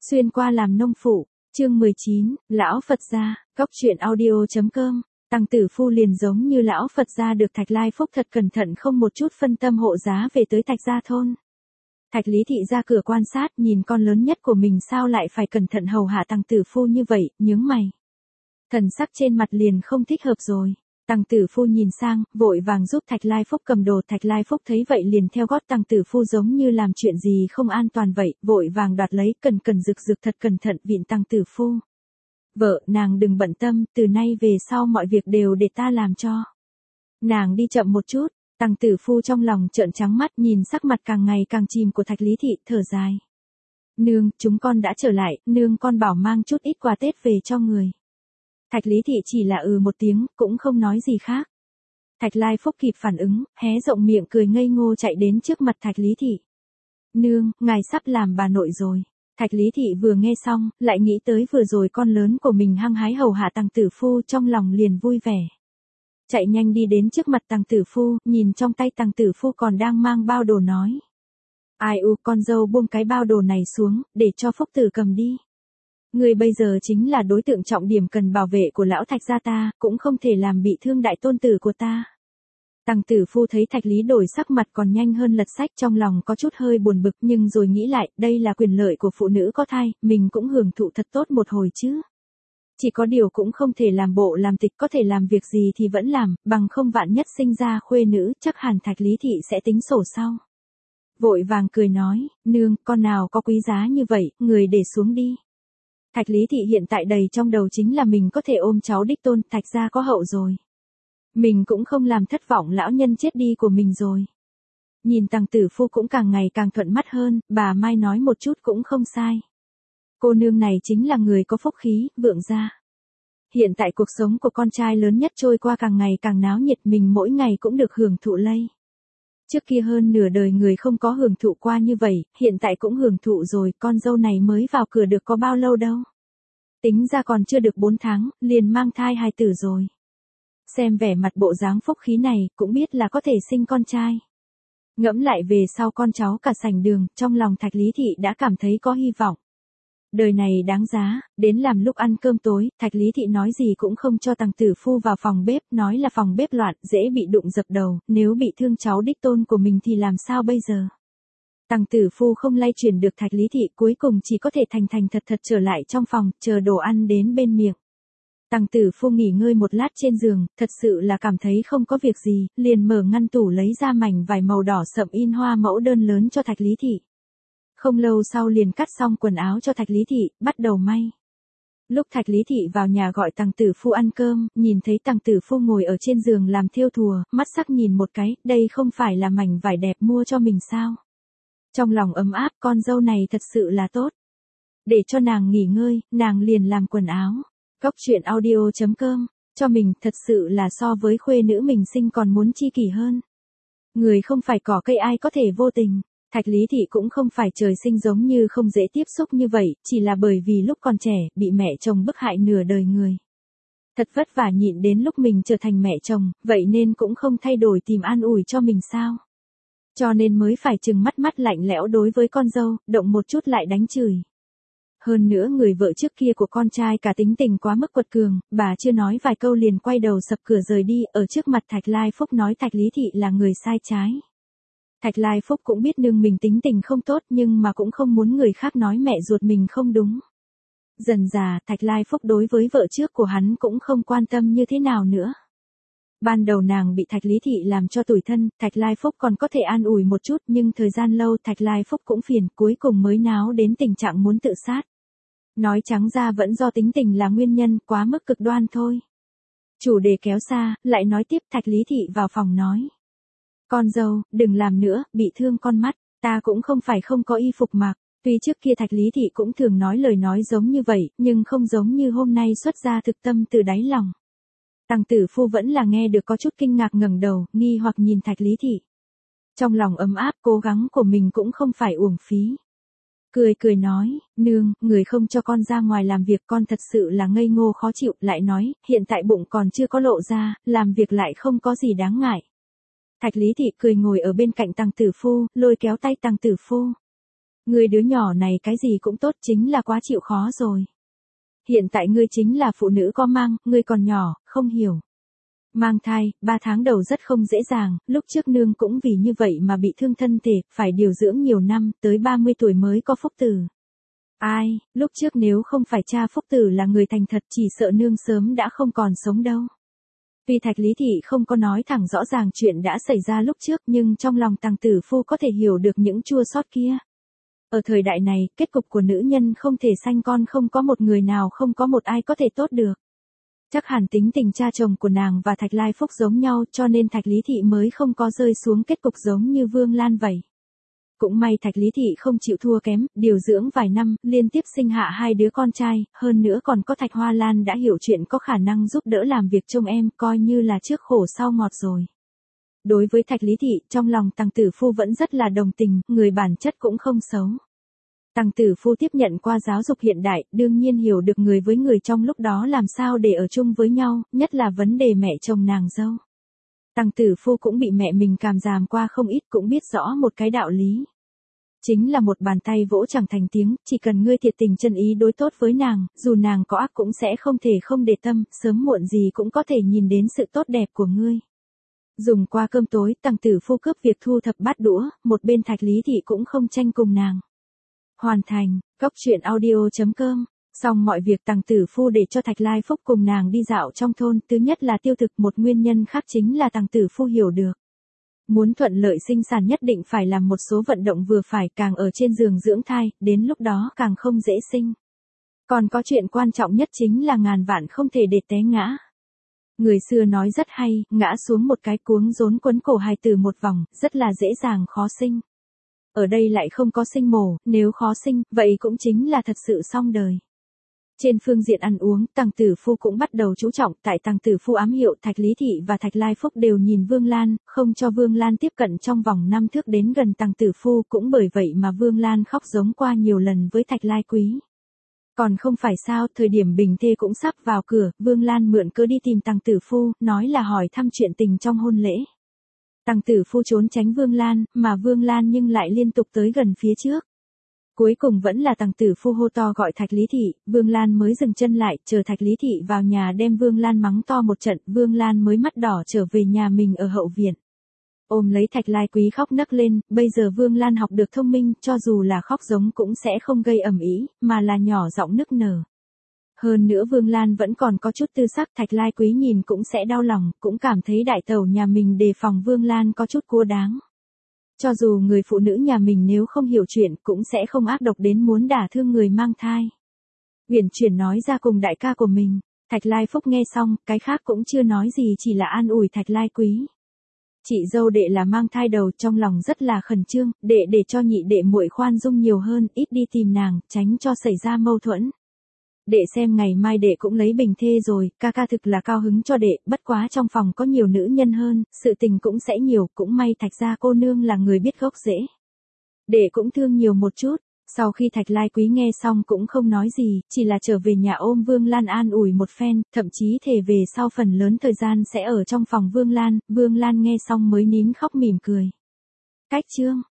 Xuyên qua làm nông phụ, chương 19, Lão Phật gia, góc truyện audio.com. Tăng Tử Phu liền giống như Lão Phật gia được Thạch Lai Phúc thật cẩn thận không một chút phân tâm hộ giá về tới Thạch gia thôn. Thạch Lý Thị ra cửa quan sát nhìn con lớn nhất của mình sao lại phải cẩn thận hầu hạ Tăng Tử Phu như vậy, nhướng mày. Thần sắc trên mặt liền không thích hợp rồi. Tăng Tử Phu nhìn sang, vội vàng giúp Thạch Lai Phúc cầm đồ. Thạch Lai Phúc thấy vậy liền theo gót Tăng Tử Phu giống như làm chuyện gì không an toàn vậy, vội vàng đoạt lấy, cần rực thật cẩn thận vịn Tăng Tử Phu. Vợ, nàng đừng bận tâm, từ nay về sau mọi việc đều để ta làm cho. Nàng đi chậm một chút. Tăng Tử Phu trong lòng trợn trắng mắt nhìn sắc mặt càng ngày càng chìm của Thạch Lý Thị, thở dài. Nương, chúng con đã trở lại, nương con bảo mang chút ít quà Tết về cho người. Thạch Lý Thị chỉ là một tiếng, cũng không nói gì khác. Thạch Lai Phúc kịp phản ứng, hé rộng miệng cười ngây ngô chạy đến trước mặt Thạch Lý Thị. Nương, ngài sắp làm bà nội rồi. Thạch Lý Thị vừa nghe xong, lại nghĩ tới vừa rồi con lớn của mình hăng hái hầu hạ Tăng Tử Phu, trong lòng liền vui vẻ. Chạy nhanh đi đến trước mặt Tăng Tử Phu, nhìn trong tay Tăng Tử Phu còn đang mang bao đồ nói. Ai u, con dâu buông cái bao đồ này xuống, để cho Phúc Tử cầm đi. Người bây giờ chính là đối tượng trọng điểm cần bảo vệ của lão Thạch gia ta, cũng không thể làm bị thương đại tôn tử của ta. Tăng Tử Phu thấy Thạch Lý đổi sắc mặt còn nhanh hơn lật sách, trong lòng có chút hơi buồn bực, nhưng rồi nghĩ lại, đây là quyền lợi của phụ nữ có thai, mình cũng hưởng thụ thật tốt một hồi chứ. Chỉ có điều cũng không thể làm bộ làm tịch, có thể làm việc gì thì vẫn làm, bằng không vạn nhất sinh ra khuê nữ, chắc hẳn Thạch Lý Thị sẽ tính sổ sau. Vội vàng cười nói, nương, con nào có quý giá như vậy, người để xuống đi. Thạch Lý Thị hiện tại đầy trong đầu chính là mình có thể ôm cháu đích tôn, Thạch gia có hậu rồi. Mình cũng không làm thất vọng lão nhân chết đi của mình rồi. Nhìn Tăng Tử Phu cũng càng ngày càng thuận mắt hơn, bà Mai nói một chút cũng không sai. Cô nương này chính là người có phúc khí, vượng gia. Hiện tại cuộc sống của con trai lớn nhất trôi qua càng ngày càng náo nhiệt, mình mỗi ngày cũng được hưởng thụ lây. Trước kia hơn nửa đời người không có hưởng thụ qua như vậy, hiện tại cũng hưởng thụ rồi, con dâu này mới vào cửa được có bao lâu đâu. Tính ra còn chưa được 4 tháng, liền mang thai hài tử rồi. Xem vẻ mặt bộ dáng phúc khí này, cũng biết là có thể sinh con trai. Ngẫm lại về sau con cháu cả sành đường, trong lòng Thạch Lý Thị đã cảm thấy có hy vọng. Đời này đáng giá, đến làm lúc ăn cơm tối, Thạch Lý Thị nói gì cũng không cho Tăng Tử Phu vào phòng bếp, nói là phòng bếp loạn, dễ bị đụng dập đầu, nếu bị thương cháu đích tôn của mình thì làm sao bây giờ. Tăng Tử Phu không lay chuyển được Thạch Lý Thị, cuối cùng chỉ có thể thành thật trở lại trong phòng, chờ đồ ăn đến bên miệng. Tăng Tử Phu nghỉ ngơi một lát trên giường, thật sự là cảm thấy không có việc gì, liền mở ngăn tủ lấy ra mảnh vải màu đỏ sậm in hoa mẫu đơn lớn cho Thạch Lý Thị. Không lâu sau liền cắt xong quần áo cho Thạch Lý Thị, bắt đầu may. Lúc Thạch Lý Thị vào nhà gọi Tăng Tử Phu ăn cơm, nhìn thấy Tăng Tử Phu ngồi ở trên giường làm thêu thùa, mắt sắc nhìn một cái, đây không phải là mảnh vải đẹp mua cho mình sao? Trong lòng ấm áp, con dâu này thật sự là tốt. Để cho nàng nghỉ ngơi, nàng liền làm quần áo. Góc truyện audio.com, cho mình thật sự là so với khuê nữ mình sinh còn muốn chi kỷ hơn. Người không phải cỏ cây ai có thể vô tình. Thạch Lý Thị cũng không phải trời sinh giống như không dễ tiếp xúc như vậy, chỉ là bởi vì lúc còn trẻ, bị mẹ chồng bức hại nửa đời người. Thật vất vả nhịn đến lúc mình trở thành mẹ chồng, vậy nên cũng không thay đổi tìm an ủi cho mình sao. Cho nên mới phải trừng mắt lạnh lẽo đối với con dâu, động một chút lại đánh chửi. Hơn nữa người vợ trước kia của con trai cả tính tình quá mức quật cường, bà chưa nói vài câu liền quay đầu sập cửa rời đi, ở trước mặt Thạch Lai Phúc nói Thạch Lý Thị là người sai trái. Thạch Lai Phúc cũng biết nương mình tính tình không tốt nhưng mà cũng không muốn người khác nói mẹ ruột mình không đúng. Dần dà, Thạch Lai Phúc đối với vợ trước của hắn cũng không quan tâm như thế nào nữa. Ban đầu nàng bị Thạch Lý Thị làm cho tủi thân, Thạch Lai Phúc còn có thể an ủi một chút nhưng thời gian lâu Thạch Lai Phúc cũng phiền, cuối cùng mới náo đến tình trạng muốn tự sát. Nói trắng ra vẫn do tính tình là nguyên nhân, quá mức cực đoan thôi. Chủ đề kéo xa, lại nói tiếp Thạch Lý Thị vào phòng nói. Con dâu, đừng làm nữa, bị thương con mắt, ta cũng không phải không có y phục mặc. Tuy trước kia Thạch Lý Thị cũng thường nói lời nói giống như vậy, nhưng không giống như hôm nay xuất ra thực tâm từ đáy lòng. Tăng Tử Phu vẫn là nghe được có chút kinh ngạc ngẩng đầu, nghi hoặc nhìn Thạch Lý Thị. Trong lòng ấm áp, cố gắng của mình cũng không phải uổng phí. Cười nói, nương, người không cho con ra ngoài làm việc con thật sự là ngây ngô khó chịu, lại nói, hiện tại bụng còn chưa có lộ ra, làm việc lại không có gì đáng ngại. Thạch Lý Thị cười ngồi ở bên cạnh Tăng Tử Phu, lôi kéo tay Tăng Tử Phu. Ngươi đứa nhỏ này cái gì cũng tốt, chính là quá chịu khó rồi. Hiện tại ngươi chính là phụ nữ có mang, ngươi còn nhỏ, không hiểu. Mang thai, 3 tháng đầu rất không dễ dàng, lúc trước nương cũng vì như vậy mà bị thương thân thể, phải điều dưỡng nhiều năm, tới 30 tuổi mới có phúc tử. Ai, lúc trước nếu không phải cha phúc tử là người thành thật chỉ sợ nương sớm đã không còn sống đâu. Vì Thạch Lý Thị không có nói thẳng rõ ràng chuyện đã xảy ra lúc trước nhưng trong lòng Tằng Tử Phu có thể hiểu được những chua xót kia. Ở thời đại này, kết cục của nữ nhân không thể sanh con, không có một người nào, không có một ai có thể tốt được. Chắc hẳn tính tình cha chồng của nàng và Thạch Lai Phúc giống nhau cho nên Thạch Lý Thị mới không có rơi xuống kết cục giống như Vương Lan vậy. Cũng may Thạch Lý Thị không chịu thua kém, điều dưỡng vài năm, liên tiếp sinh hạ 2 đứa con trai, hơn nữa còn có Thạch Hoa Lan đã hiểu chuyện có khả năng giúp đỡ làm việc trông em, coi như là trước khổ sau ngọt rồi. Đối với Thạch Lý Thị, trong lòng Tằng Tử Phu vẫn rất là đồng tình, người bản chất cũng không xấu. Tằng Tử Phu tiếp nhận qua giáo dục hiện đại, đương nhiên hiểu được người với người trong lúc đó làm sao để ở chung với nhau, nhất là vấn đề mẹ chồng nàng dâu. Tằng Tử Phu cũng bị mẹ mình càm ràm qua không ít, cũng biết rõ một cái đạo lý. Chính là một bàn tay vỗ chẳng thành tiếng, chỉ cần ngươi thiệt tình chân ý đối tốt với nàng, dù nàng có ác cũng sẽ không thể không để tâm, sớm muộn gì cũng có thể nhìn đến sự tốt đẹp của ngươi. Dùng qua cơm tối, Tằng Tử Phu cướp việc thu thập bát đũa, một bên Thạch Lý Thị cũng không tranh cùng nàng. Hoàn thành, cóc truyện audio.com. Xong mọi việc Tằng Tử Phu để cho Thạch Lai Phúc cùng nàng đi dạo trong thôn, thứ nhất là tiêu thực, một nguyên nhân khác chính là Tằng Tử Phu hiểu được. Muốn thuận lợi sinh sản nhất định phải làm một số vận động vừa phải, càng ở trên giường dưỡng thai, đến lúc đó càng không dễ sinh. Còn có chuyện quan trọng nhất chính là ngàn vạn không thể để té ngã. Người xưa nói rất hay, ngã xuống một cái cuống rốn quấn cổ hài tử một vòng, rất là dễ dàng khó sinh. Ở đây lại không có sinh mổ, nếu khó sinh, vậy cũng chính là thật sự xong đời. Trên phương diện ăn uống, Tằng Tử Phu cũng bắt đầu chú trọng, tại Tằng Tử Phu ám hiệu Thạch Lý Thị và Thạch Lai Phúc đều nhìn Vương Lan, không cho Vương Lan tiếp cận trong vòng 5 thước đến gần Tằng Tử Phu, cũng bởi vậy mà Vương Lan khóc giống qua nhiều lần với Thạch Lai Quý. Còn không phải sao, thời điểm bình thê cũng sắp vào cửa, Vương Lan mượn cớ đi tìm Tằng Tử Phu, nói là hỏi thăm chuyện tình trong hôn lễ. Tằng Tử Phu trốn tránh Vương Lan, mà Vương Lan nhưng lại liên tục tới gần phía trước. Cuối cùng vẫn là Tằng Tử Phu hô to gọi Thạch Lý Thị, Vương Lan mới dừng chân lại, chờ Thạch Lý Thị vào nhà đem Vương Lan mắng to một trận, Vương Lan mới mắt đỏ trở về nhà mình ở hậu viện. Ôm lấy Thạch Lai Quý khóc nấc lên, bây giờ Vương Lan học được thông minh, cho dù là khóc giống cũng sẽ không gây ầm ĩ, mà là nhỏ giọng nức nở. Hơn nữa Vương Lan vẫn còn có chút tư sắc, Thạch Lai Quý nhìn cũng sẽ đau lòng, cũng cảm thấy đại tẩu nhà mình đề phòng Vương Lan có chút cua đáng. Cho dù người phụ nữ nhà mình nếu không hiểu chuyện cũng sẽ không ác độc đến muốn đả thương người mang thai. Uyển chuyển nói ra cùng đại ca của mình, Thạch Lai Phúc nghe xong, cái khác cũng chưa nói gì, chỉ là an ủi Thạch Lai Quý. Chị dâu đệ là mang thai đầu, trong lòng rất là khẩn trương, đệ để cho nhị đệ muội khoan dung nhiều hơn, ít đi tìm nàng, tránh cho xảy ra mâu thuẫn. Đệ xem ngày mai đệ cũng lấy bình thê rồi, ca ca thực là cao hứng cho đệ, bất quá trong phòng có nhiều nữ nhân hơn, sự tình cũng sẽ nhiều, cũng may Thạch gia cô nương là người biết gốc rễ. Đệ cũng thương nhiều một chút. Sau khi Thạch Lai Quý nghe xong cũng không nói gì, chỉ là trở về nhà ôm Vương Lan an ủi một phen, thậm chí thề về sau phần lớn thời gian sẽ ở trong phòng Vương Lan nghe xong mới nín khóc mỉm cười. Cách chương